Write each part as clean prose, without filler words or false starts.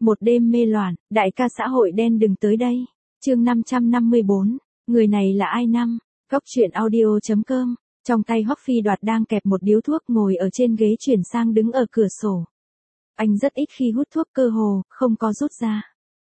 Một đêm mê loạn, đại ca xã hội đen đừng tới đây. Chương 554, người này là ai năm? Góc truyện audio.com. Trong tay Hoắc Phi Đoạt đang kẹp một điếu thuốc ngồi ở trên ghế chuyển sang đứng ở cửa sổ. Anh rất ít khi hút thuốc, cơ hồ không có rút ra.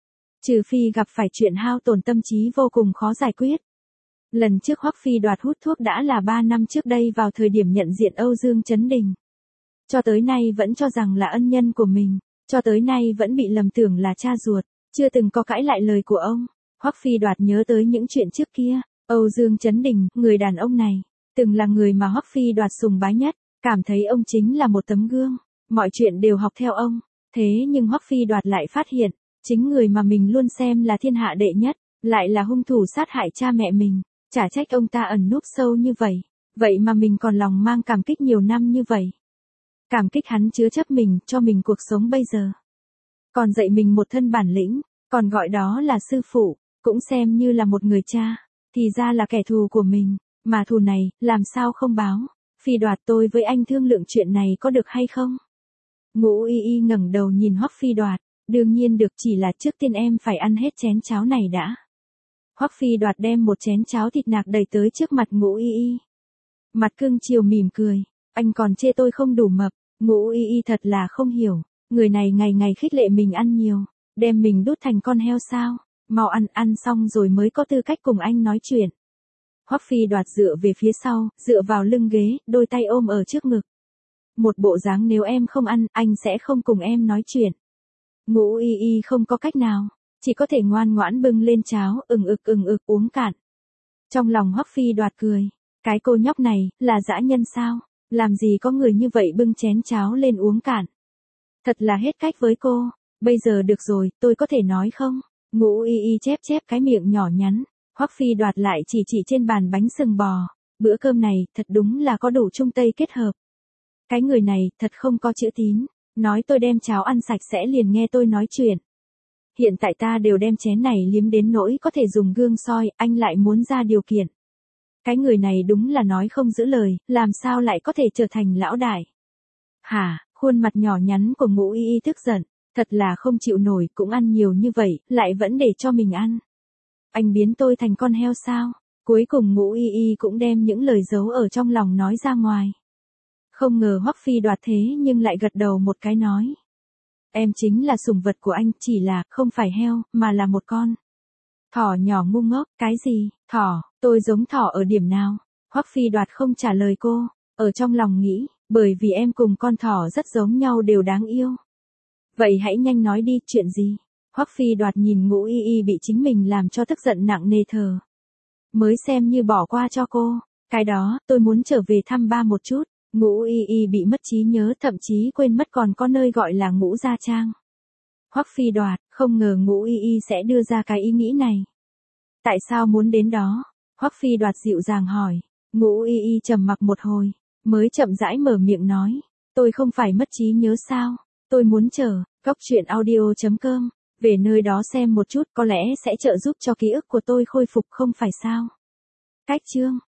Trừ phi gặp phải chuyện hao tổn tâm trí vô cùng khó giải quyết. Lần trước Hoắc Phi Đoạt hút thuốc đã là 3 năm trước đây, vào thời điểm nhận diện Âu Dương Chấn Đình. Cho tới nay vẫn cho rằng là ân nhân của mình, cho tới nay vẫn bị lầm tưởng là cha ruột, chưa từng có cãi lại lời của ông. Hoắc Phi Đoạt nhớ tới những chuyện trước kia, Âu Dương Chấn Đình, người đàn ông này, từng là người mà Hoắc Phi Đoạt sùng bái nhất, cảm thấy ông chính là một tấm gương, mọi chuyện đều học theo ông. Thế nhưng Hoắc Phi Đoạt lại phát hiện, chính người mà mình luôn xem là thiên hạ đệ nhất, lại là hung thủ sát hại cha mẹ mình. Chả trách ông ta ẩn núp sâu như vậy, vậy mà mình còn lòng mang cảm kích nhiều năm như vậy. Cảm kích hắn chứa chấp mình, cho mình cuộc sống bây giờ. Còn dạy mình một thân bản lĩnh, còn gọi đó là sư phụ, cũng xem như là một người cha, thì ra là kẻ thù của mình, mà thù này, làm sao không báo. Phi Đoạt, tôi với anh thương lượng chuyện này có được hay không? Ngũ Y Y ngẩng đầu nhìn Hoắc Phi Đoạt, đương nhiên được, chỉ là trước tiên em phải ăn hết chén cháo này đã. Hoắc Phi Đoạt đem một chén cháo thịt nạc đầy tới trước mặt Ngũ Y Y. Mặt cưng chiều mỉm cười, anh còn chê tôi không đủ mập. Ngũ Y Y thật là không hiểu, người này ngày ngày khích lệ mình ăn nhiều, đem mình đút thành con heo sao? Mau ăn, ăn xong rồi mới có tư cách cùng anh nói chuyện. Hoắc Phi Đoạt dựa về phía sau, dựa vào lưng ghế, đôi tay ôm ở trước ngực. Một bộ dáng nếu em không ăn, anh sẽ không cùng em nói chuyện. Ngũ Y Y không có cách nào, chỉ có thể ngoan ngoãn bưng lên cháo, ừng ực uống cạn. Trong lòng Hoắc Phi Đoạt cười, cái cô nhóc này, là dã nhân sao? Làm gì có người như vậy bưng chén cháo lên uống cạn. Thật là hết cách với cô. Bây giờ được rồi, tôi có thể nói không? Ngũ Y Y chép cái miệng nhỏ nhắn. Hoắc Phi Đoạt lại chỉ trên bàn bánh sừng bò. Bữa cơm này, thật đúng là có đủ Trung Tây kết hợp. Cái người này, thật không có chữ tín. Nói tôi đem cháo ăn sạch sẽ liền nghe tôi nói chuyện. Hiện tại ta đều đem chén này liếm đến nỗi có thể dùng gương soi, anh lại muốn ra điều kiện. Cái người này đúng là nói không giữ lời, làm sao lại có thể trở thành lão đại. Hả, khuôn mặt nhỏ nhắn của Ngũ Y Y tức giận, thật là không chịu nổi, cũng ăn nhiều như vậy, lại vẫn để cho mình ăn. Anh biến tôi thành con heo sao? Cuối cùng Ngũ Y Y cũng đem những lời giấu ở trong lòng nói ra ngoài. Không ngờ Hoắc Phi Đoạt thế nhưng lại gật đầu một cái nói. Em chính là sủng vật của anh, chỉ là, không phải heo, mà là một con thỏ nhỏ ngu ngốc. Cái gì? Thỏ? Tôi giống thỏ ở điểm nào? Hoắc Phi Đoạt không trả lời cô, ở trong lòng nghĩ, bởi vì em cùng con thỏ rất giống nhau, đều đáng yêu. Vậy hãy nhanh nói đi, chuyện gì? Hoắc Phi Đoạt nhìn Ngũ Y Y bị chính mình làm cho tức giận nặng nề thở. Mới xem như bỏ qua cho cô. Cái đó, tôi muốn trở về thăm ba một chút. Ngũ Y Y bị mất trí nhớ, thậm chí quên mất còn có nơi gọi là Ngũ Gia Trang. Hoắc Phi Đoạt, không ngờ Ngũ Y Y sẽ đưa ra cái ý nghĩ này. Tại sao muốn đến đó? Hoắc Phi Đoạt dịu dàng hỏi. Ngũ Y Y trầm mặc một hồi, mới chậm rãi mở miệng nói. Tôi không phải mất trí nhớ sao? Tôi muốn chờ, góc truyện audio.com, về nơi đó xem một chút, có lẽ sẽ trợ giúp cho ký ức của tôi khôi phục, không phải sao? Cách chương